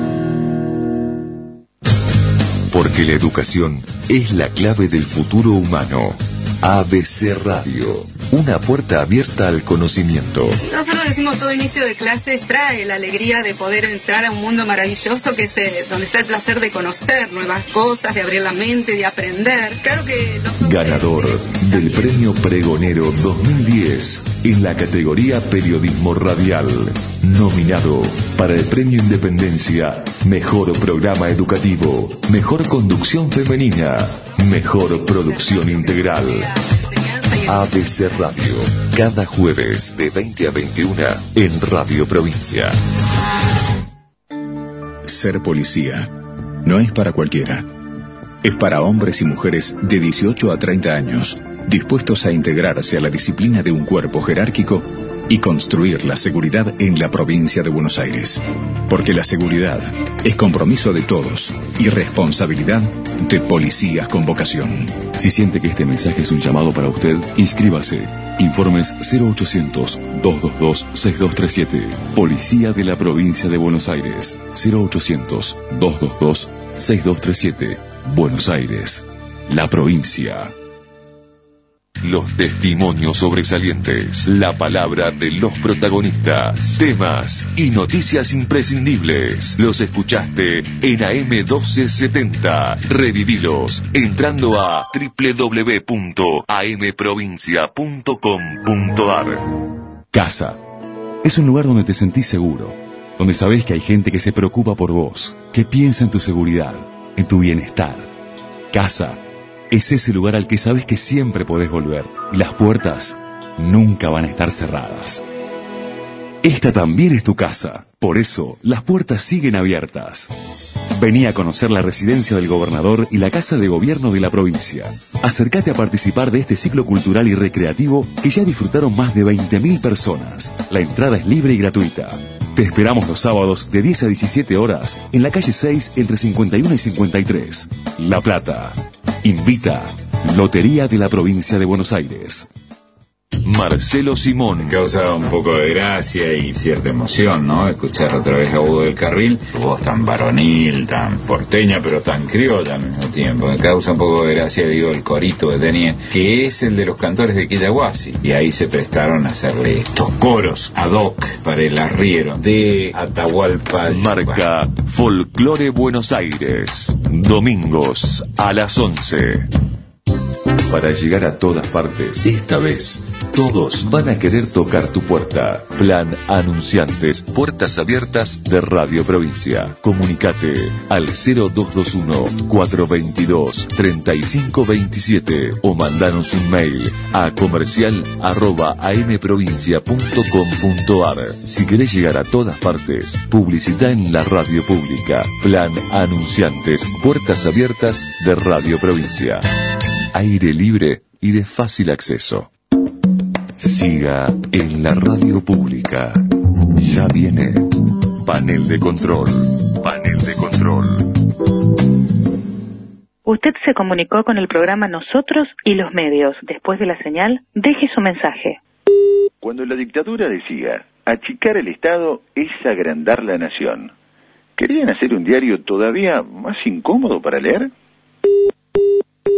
Porque la educación es la clave del futuro humano. ABC Radio, una puerta abierta al conocimiento. Nosotros decimos todo inicio de clases trae la alegría de poder entrar a un mundo maravilloso que es donde está el placer de conocer nuevas cosas, de abrir la mente, de aprender. Claro que ganador del Premio Pregonero 2010 en la categoría Periodismo Radial. Nominado para el Premio Independencia, Mejor Programa Educativo, Mejor Conducción Femenina, Mejor Producción Integral. ABC Radio, cada jueves de 20 a 21 en Radio Provincia. Ser policía no es para cualquiera. Es para hombres y mujeres de 18 a 30 años, dispuestos a integrarse a la disciplina de un cuerpo jerárquico y construir la seguridad en la provincia de Buenos Aires. Porque la seguridad es compromiso de todos y responsabilidad de policías con vocación. Si siente que este mensaje es un llamado para usted, inscríbase. Informes 0800-222-6237. Policía de la provincia de Buenos Aires. 0800-222-6237. Buenos Aires, la provincia. Los testimonios sobresalientes, la palabra de los protagonistas, temas y noticias imprescindibles. Los escuchaste en AM 1270. Revivilos entrando a www.amprovincia.com.ar. Casa es un lugar donde te sentís seguro, donde sabés que hay gente que se preocupa por vos, que piensa en tu seguridad, en tu bienestar. Casa es ese lugar al que sabes que siempre podés volver y las puertas nunca van a estar cerradas. Esta también es tu casa, por eso las puertas siguen abiertas. Vení a conocer la residencia del gobernador y la casa de gobierno de la provincia. Acércate a participar de este ciclo cultural y recreativo que ya disfrutaron más de 20.000 personas. La entrada es libre y gratuita. Te esperamos los sábados de 10 a 17 horas en la calle 6 entre 51 y 53. La Plata. Invita Lotería de la Provincia de Buenos Aires. Marcelo Simón. Causa un poco de gracia y cierta emoción, ¿no? Escuchar otra vez a Hugo del Carril, voz tan varonil, tan porteña, pero tan criolla al mismo tiempo. Me causa un poco de gracia, digo, el corito que tenía, que es el de los cantores de Quillahuasi. Y ahí se prestaron a hacerle estos coros ad hoc para el arriero de Atahualpa. Marca Folclore Buenos Aires. Domingos a las 11. Para llegar a todas partes, esta vez todos van a querer tocar tu puerta. Plan Anunciantes, puertas abiertas de Radio Provincia. Comunicate al 0221-422-3527 o mandanos un mail a comercial@amprovincia.com.ar. Si querés llegar a todas partes, publicita en la radio pública. Plan Anunciantes, puertas abiertas de Radio Provincia. Aire libre y de fácil acceso. Siga en la radio pública. Ya viene Panel de Control. Panel de Control. Usted se comunicó con el programa Nosotros y los Medios. Después de la señal, deje su mensaje. Cuando la dictadura decía, achicar el Estado es agrandar la nación, ¿querían hacer un diario todavía más incómodo para leer?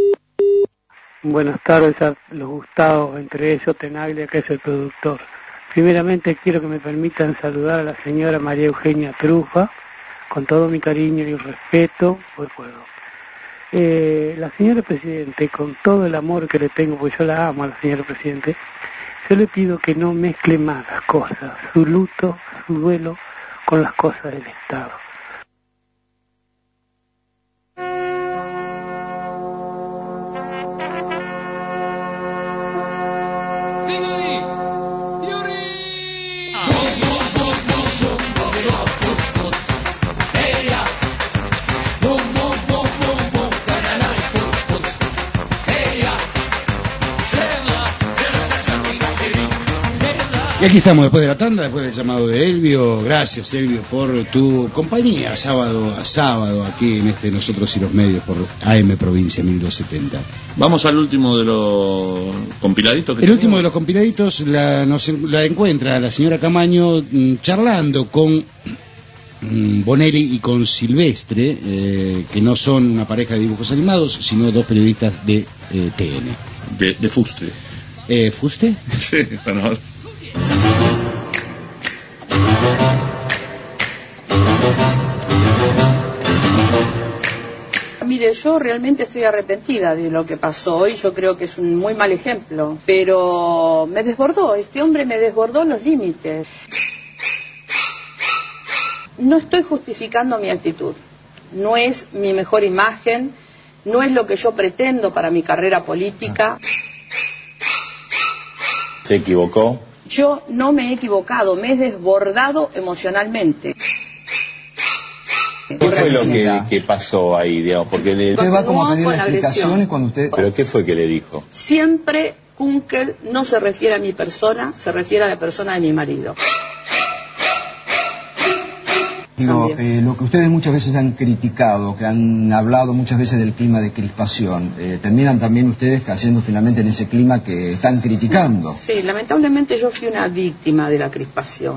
Buenas tardes a los Gustavos, entre ellos Tenaglia, que es el productor. Primeramente quiero que me permitan saludar a la señora María Eugenia Trufa, con todo mi cariño y respeto, pues puedo. La señora Presidente, con todo el amor que le tengo, porque yo la amo a la señora Presidente, yo le pido que no mezcle más las cosas, su luto, su duelo, con las cosas del Estado. Y aquí estamos después de la tanda, después del llamado de Elvio. Gracias, Elvio, por tu compañía sábado a sábado aquí en Nosotros y los Medios por AM Provincia 1270. Vamos al último de los compiladitos. El último de los compiladitos la encuentra la señora Camaño charlando con Bonelli y con Silvestre, que no son una pareja de dibujos animados, sino dos periodistas de TN. De Fuste. ¿Fuste? Sí, bueno. Mire, yo realmente estoy arrepentida de lo que pasó hoy. Yo creo que es un muy mal ejemplo, pero me desbordó, este hombre me desbordó los límites. No estoy justificando mi actitud, no es mi mejor imagen, no es lo que yo pretendo para mi carrera política. ¿Se equivocó? Yo no me he equivocado, me he desbordado emocionalmente. ¿Qué fue lo que pasó ahí, digamos? Porque usted va como a pedir explicaciones cuando usted... ¿Pero qué fue que le dijo? Siempre Kunkel no se refiere a mi persona, se refiere a la persona de mi marido. Digo, lo que ustedes muchas veces han criticado, que han hablado muchas veces del clima de crispación, terminan también ustedes cayendo finalmente en ese clima que están criticando. Sí, lamentablemente yo fui una víctima de la crispación.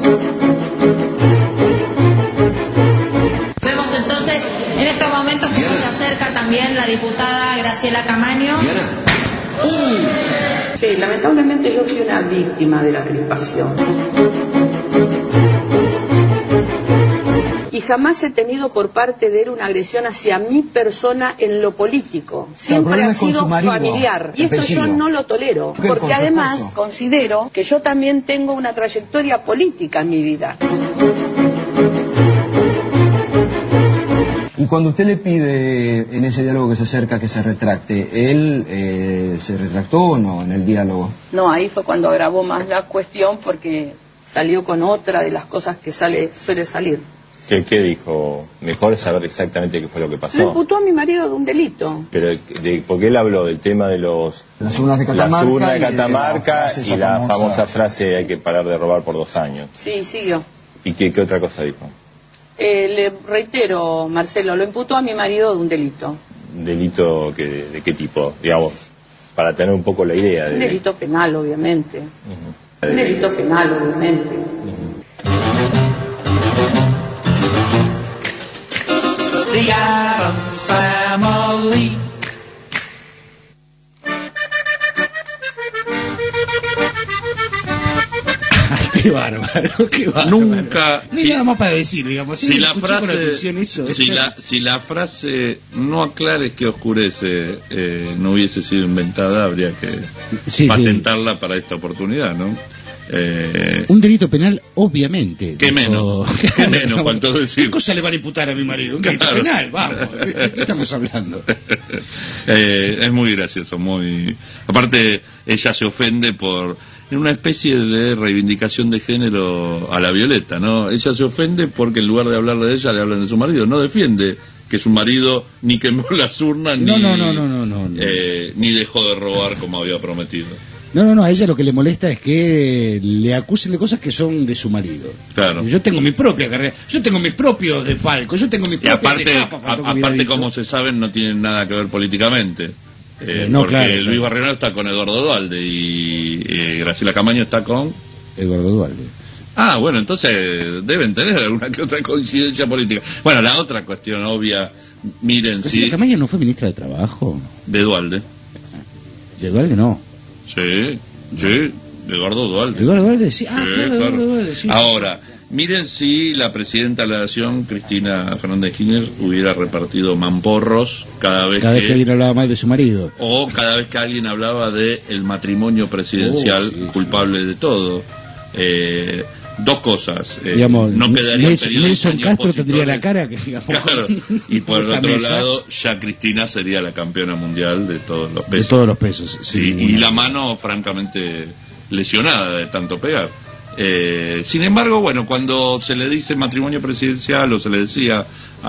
Vemos entonces, en estos momentos cómo se acerca también la diputada Graciela Camaño. Sí, lamentablemente yo fui una víctima de la crispación. Y jamás he tenido por parte de él una agresión hacia mi persona en lo político. Siempre ha sido familiar. Y esto yo no lo tolero, porque además considero que yo también tengo una trayectoria política en mi vida. Y cuando usted le pide en ese diálogo que se acerca que se retracte, ¿él se retractó o no en el diálogo? No, ahí fue cuando agravó más la cuestión porque salió con otra de las cosas que suele salir. ¿Qué dijo? Mejor saber exactamente qué fue lo que pasó. Le imputó a mi marido de un delito. Pero porque él habló del tema de las urnas de Catamarca y la famosa frase hay que parar de robar por 2 años. Sí, siguió. ¿Y qué otra cosa dijo? Le reitero, Marcelo, lo imputó a mi marido de un delito. ¿Delito de qué tipo? Digamos, para tener un poco la idea. Un delito penal, obviamente. Un delito penal, obviamente. The Addams Family. Qué bárbaro, qué bárbaro. Nunca. No hay nada más para decir, digamos. Si la frase no aclares que oscurece no hubiese sido inventada, habría que patentarla para esta oportunidad, ¿no? Un delito penal, obviamente. ¿Qué menos? ¿Qué menos? ¿Cuánto decir? ¿Qué cosa le van a imputar a mi marido? Un delito penal, vamos. ¿De qué estamos hablando? Es muy gracioso, muy... Aparte, ella se ofende en una especie de reivindicación de género a la Violeta, ¿no? Ella se ofende porque en lugar de hablarle de ella, le hablan de su marido. No defiende que su marido ni quemó las urnas, ni dejó de robar como había prometido. No, a ella lo que le molesta es que le acusen de cosas que son de su marido. Claro. Yo tengo mi propia carrera, yo tengo mis propios de Falco, yo tengo mis propias aparte como se saben, no tienen nada que ver políticamente. Porque Luis Barrionero está con Eduardo Duhalde y Graciela Camaño está con Eduardo Duhalde. Ah, bueno, entonces deben tener alguna que otra coincidencia política. Bueno, la otra cuestión obvia, miren, ¿Graciela Camaño no fue ministra de Trabajo? De Duhalde. De Duhalde no. Sí. Eduardo Duhalde. Eduardo Duhalde, sí. Claro. Eduardo Duhalde, sí. Ahora, miren si la presidenta de la Nación, Cristina Fernández de Kirchner, hubiera repartido mamporros cada vez que alguien hablaba mal de su marido. O cada vez que alguien hablaba de el matrimonio presidencial culpable de todo. Dos cosas. Digamos, no quedaría Nelson Castro tendría la cara que digamos. Claro. Y por el otro lado, ya Cristina sería la campeona mundial de todos los pesos. De todos los pesos, sí. Y la mano, francamente, lesionada de tanto pegar. Sin embargo, bueno, cuando se le dice matrimonio presidencial o se le decía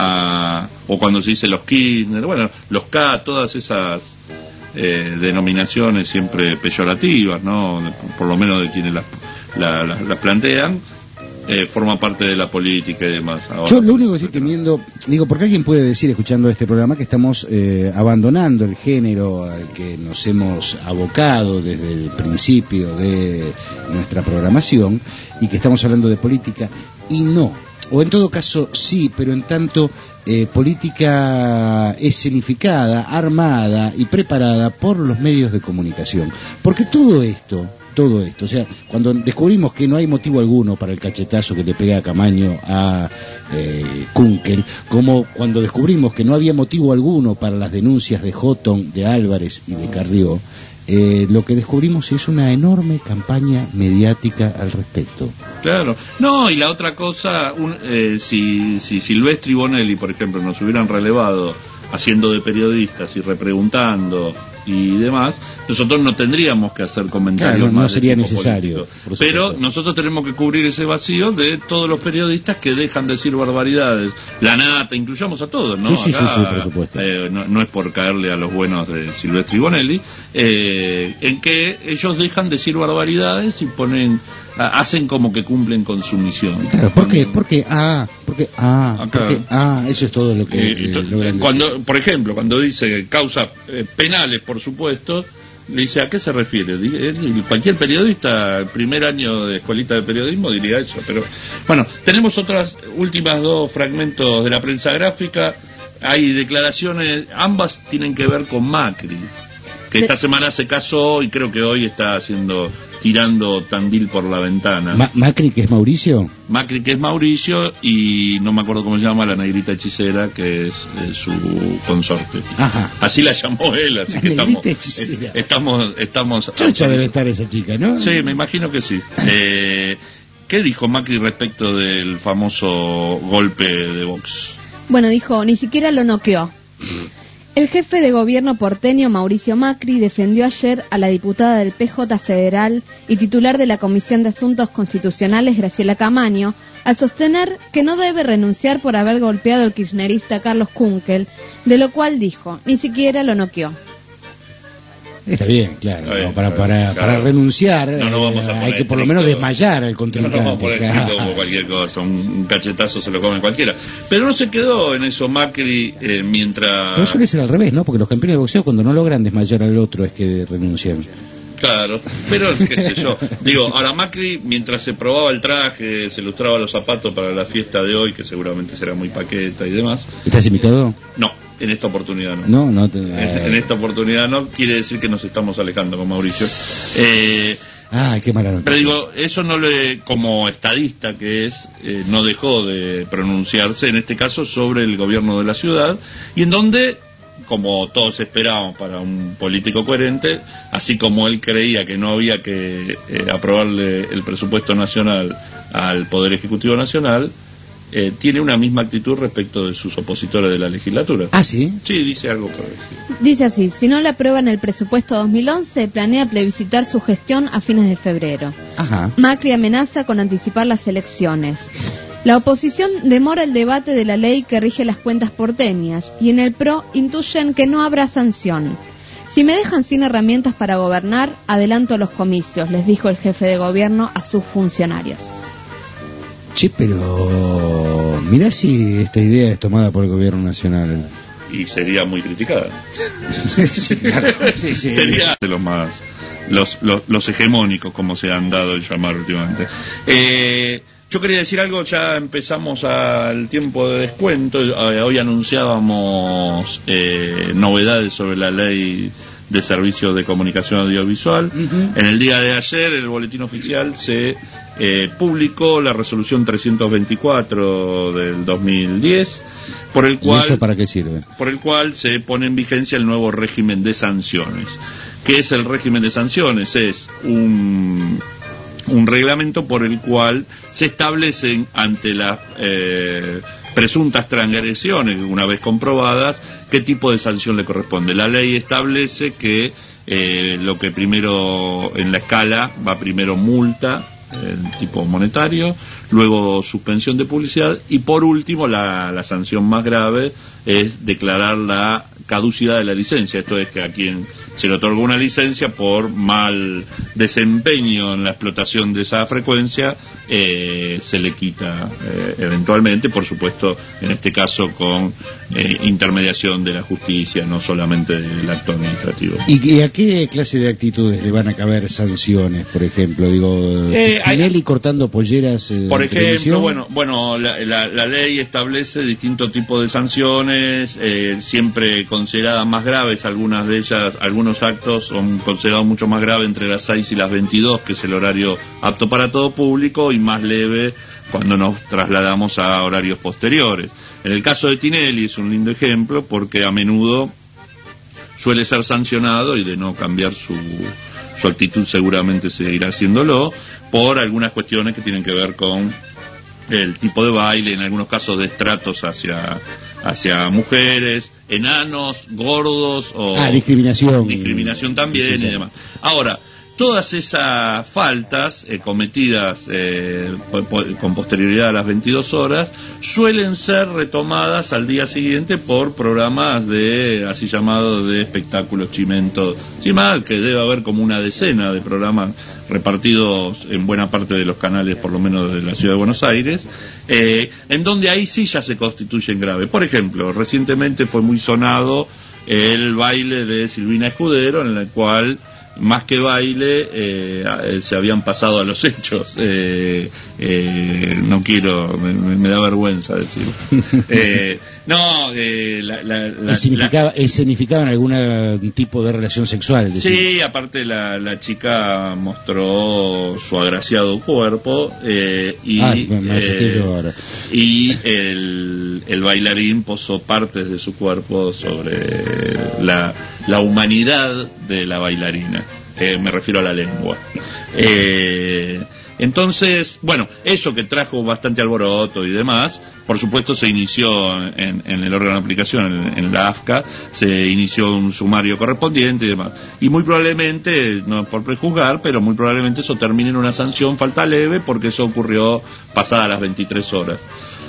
o cuando se dice los Kirchner, bueno, los K, todas esas denominaciones siempre peyorativas, ¿no? Por lo menos de quienes las plantean, forma parte de la política y demás. Ahora, yo lo único que estoy temiendo, digo, porque alguien puede decir, escuchando este programa, que estamos abandonando el género al que nos hemos abocado desde el principio de nuestra programación y que estamos hablando de política, y no, o en todo caso sí, pero en tanto política escenificada, armada y preparada por los medios de comunicación, porque todo esto, o sea, cuando descubrimos que no hay motivo alguno para el cachetazo que le pega a Camaño a Kunkel, como cuando descubrimos que no había motivo alguno para las denuncias de Houghton, de Álvarez y de Carrió, lo que descubrimos es una enorme campaña mediática al respecto. Claro, no, y la otra cosa, si Silvestri y Bonelli, por ejemplo, nos hubieran relevado haciendo de periodistas y repreguntando y demás, nosotros no tendríamos que hacer comentarios. Claro, más no sería necesario. Pero nosotros tenemos que cubrir ese vacío de todos los periodistas que dejan de decir barbaridades. La Nata, incluyamos a todos, ¿no? Sí, por supuesto. No es por caerle a los buenos de Silvestri y Bonelli, en que ellos dejan de decir barbaridades y hacen como que cumplen con su misión. Claro, ¿por qué? Eso es todo lo que logran decir. Por ejemplo, cuando dice causas penales, por supuesto, le dice, ¿a qué se refiere? Cualquier periodista, el primer año de escuelita de periodismo diría eso. Pero bueno, tenemos otras últimas dos fragmentos de la prensa gráfica. Hay declaraciones, ambas tienen que ver con Macri, que esta semana se casó y creo que hoy está tirando Tandil por la ventana. ¿Macri que es Mauricio? Macri que es Mauricio y no me acuerdo cómo se llama la negrita hechicera, que es su consorte. Ajá. Así la llamó él, así que estamos Chocha debe estar esa chica, ¿no? Sí, me imagino que sí. ¿Qué dijo Macri respecto del famoso golpe de Vox? Bueno, dijo, ni siquiera lo noqueó. El jefe de gobierno porteño, Mauricio Macri, defendió ayer a la diputada del PJ Federal y titular de la Comisión de Asuntos Constitucionales, Graciela Camaño, al sostener que no debe renunciar por haber golpeado al kirchnerista Carlos Kunkel, de lo cual dijo, ni siquiera lo noqueó. Está bien, claro. Para renunciar hay que por lo menos desmayar al contrincante. No vamos a poner como cualquier cosa, un cachetazo se lo come cualquiera. Pero no se quedó en eso Macri mientras... Pero suele ser al revés, ¿no? Porque los campeones de boxeo cuando no logran desmayar al otro es que renuncian. Claro, pero qué sé yo. Digo, ahora Macri, mientras se probaba el traje, se lustraba los zapatos para la fiesta de hoy, que seguramente será muy paqueta y demás. ¿Estás invitado? No. En esta oportunidad no. En esta oportunidad no, quiere decir que nos estamos alejando con Mauricio. Qué mala noticia. Pero digo, eso no como estadista que es, no dejó de pronunciarse, en este caso, sobre el gobierno de la ciudad, y en donde, como todos esperábamos para un político coherente, así como él creía que no había que aprobarle el presupuesto nacional al Poder Ejecutivo Nacional, tiene una misma actitud respecto de sus opositores de la legislatura. ¿Ah, sí? Sí, dice algo por ahí. Dice así, si no le aprueban el presupuesto 2011, planea plebiscitar su gestión a fines de febrero. Ajá. Macri amenaza con anticipar las elecciones. La oposición demora el debate de la ley que rige las cuentas porteñas y en el PRO intuyen que no habrá sanción. Si me dejan sin herramientas para gobernar, adelanto los comicios, les dijo el jefe de gobierno a sus funcionarios. Che, pero mirá si esta idea es tomada por el gobierno nacional. Y sería muy criticada. Sí, claro. Sí. Sería de los más los hegemónicos, como se han dado el llamar últimamente. Yo quería decir algo, ya empezamos al tiempo de descuento. Hoy anunciábamos novedades sobre la ley de Servicios de Comunicación Audiovisual. En el día de ayer, en el Boletín Oficial, se publicó la resolución 324 del 2010, por el cual... ¿Y eso para qué sirve? Por el cual se pone en vigencia el nuevo régimen de sanciones. ¿Qué es el régimen de sanciones? Es un reglamento por el cual se establecen ante las presuntas transgresiones, una vez comprobadas, qué tipo de sanción le corresponde. La ley establece que lo que primero en la escala va primero multa, tipo monetario, luego suspensión de publicidad y por último la sanción más grave es declarar la caducidad de la licencia. Esto es que a quien se le otorga una licencia por mal desempeño en la explotación de esa frecuencia se le quita eventualmente, por supuesto en este caso con intermediación de la justicia, no solamente del acto administrativo. ¿Y a qué clase de actitudes le van a caber sanciones, por ejemplo? Digo, Tinelli cortando polleras por ejemplo, bueno, la ley establece distintos tipos de sanciones, siempre consideradas más graves, algunas de ellas, algunos actos son considerados mucho más graves entre las 6 y las 22, que es el horario apto para todo público, y más leve cuando nos trasladamos a horarios posteriores. En el caso de Tinelli es un lindo ejemplo porque a menudo suele ser sancionado, y de no cambiar su actitud seguramente seguirá haciéndolo, por algunas cuestiones que tienen que ver con el tipo de baile, en algunos casos de estratos hacia mujeres, enanos, gordos o discriminación también, sí. Y demás. Ahora, todas esas faltas cometidas con posterioridad a las 22 horas suelen ser retomadas al día siguiente por programas así llamados de espectáculos chimentos, que debe haber como una decena de programas repartidos en buena parte de los canales, por lo menos de la Ciudad de Buenos Aires, en donde ahí sí ya se constituyen graves. Por ejemplo, recientemente fue muy sonado el baile de Silvina Escudero, en el cual más que baile se habían pasado a los hechos. No quiero, me da vergüenza decirlo. ¿Escenificaban algún tipo de relación sexual? Sí, aparte la chica mostró su agraciado cuerpo y el bailarín posó partes de su cuerpo sobre la humanidad de la bailarina. Me refiero a la lengua. Entonces, bueno, eso que trajo bastante alboroto y demás, por supuesto se inició en el órgano de aplicación, en la AFCA, se inició un sumario correspondiente y demás. Y muy probablemente, no por prejuzgar, pero muy probablemente eso termine en una sanción falta leve, porque eso ocurrió pasadas las 23 horas.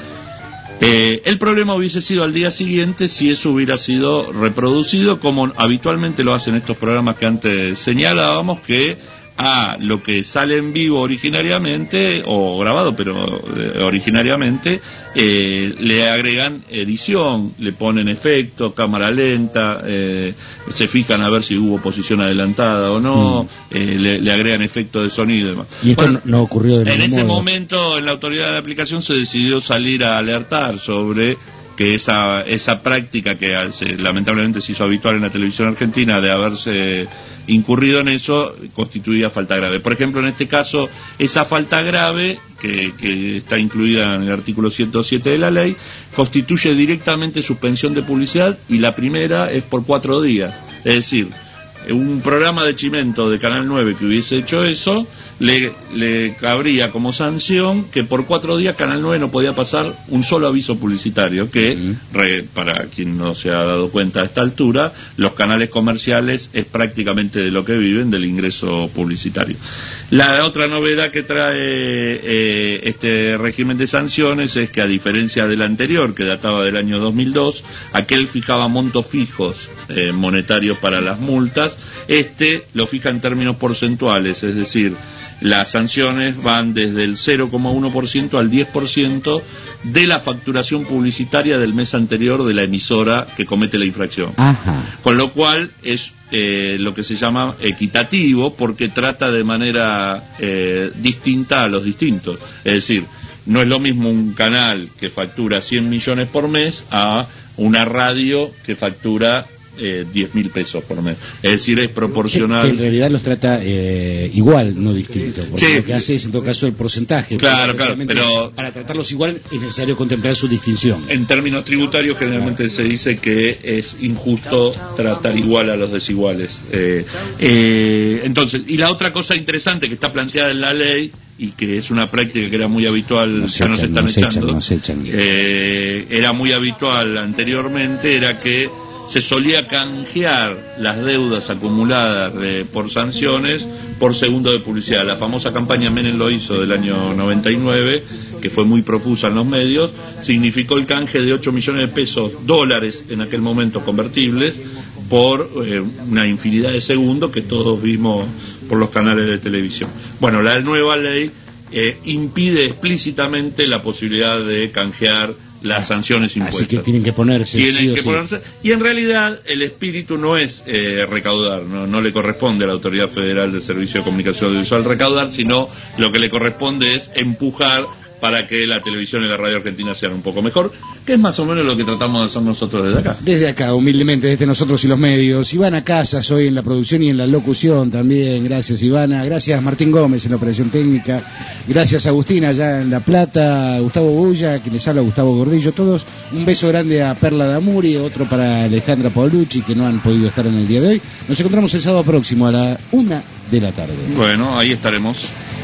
El problema hubiese sido al día siguiente si eso hubiera sido reproducido, como habitualmente lo hacen estos programas que antes señalábamos, que a lo que sale en vivo originariamente, o grabado, pero originariamente, le agregan edición, le ponen efecto, cámara lenta, se fijan a ver si hubo posición adelantada o no, le agregan efecto de sonido y demás. Y esto no ocurrió de en ese modo. momento, en la autoridad de aplicación se decidió salir a alertar sobre que esa práctica que lamentablemente se hizo habitual en la televisión argentina, de haberse incurrido en eso, constituía falta grave. Por ejemplo, en este caso, esa falta grave, que está incluida en el artículo 107 de la ley, constituye directamente suspensión de publicidad, y la primera es por 4 días. Es decir, un programa de Chimento de Canal 9 que hubiese hecho eso, le cabría como sanción que por 4 días Canal 9 no podía pasar un solo aviso publicitario, que para quien no se ha dado cuenta a esta altura, los canales comerciales es prácticamente de lo que viven, del ingreso publicitario. La otra novedad que trae este régimen de sanciones es que, a diferencia del anterior, que databa del año 2002, aquel fijaba montos fijos monetarios para las multas, este lo fija en términos porcentuales, es decir, las sanciones van desde el 0,1% al 10% de la facturación publicitaria del mes anterior de la emisora que comete la infracción. Ajá. Con lo cual es lo que se llama equitativo, porque trata de manera distinta a los distintos. Es decir, no es lo mismo un canal que factura 100 millones por mes a una radio que factura 10.000 pesos por mes. Es decir, es proporcional. Que en realidad los trata igual, no distinto. Porque sí, lo que hace es, en todo caso, el porcentaje. Claro, pero para tratarlos igual es necesario contemplar su distinción. En términos tributarios, generalmente se dice que es injusto tratar igual a los desiguales. Entonces, y la otra cosa interesante que está planteada en la ley, y que es una práctica que era muy habitual, ya nos están echando, era muy habitual anteriormente, era que se solía canjear las deudas acumuladas por sanciones por segundo de publicidad. La famosa campaña Menem lo hizo del año 99, que fue muy profusa en los medios, significó el canje de 8 millones de pesos, dólares en aquel momento convertibles, por una infinidad de segundos que todos vimos por los canales de televisión. Bueno, la nueva ley impide explícitamente la posibilidad de canjear las sanciones impuestas. Así que tienen que ponerse. Y en realidad el espíritu no es recaudar, no le corresponde a la Autoridad Federal de Servicio de Comunicación Audiovisual recaudar, sino lo que le corresponde es empujar para que la televisión y la radio argentina sean un poco mejor, que es más o menos lo que tratamos de hacer nosotros desde acá. Desde acá, humildemente, desde nosotros y los medios. Ivana Casas hoy en la producción y en la locución también. Gracias, Ivana. Gracias, Martín Gómez en la operación técnica. Gracias, Agustina, allá en La Plata. Gustavo Bulla, quien les habla, Gustavo Gordillo. Todos, un beso grande a Perla Damuri, otro para Alejandra Paolucci, que no han podido estar en el día de hoy. Nos encontramos el sábado próximo a la 1 de la tarde. Bueno, ahí estaremos.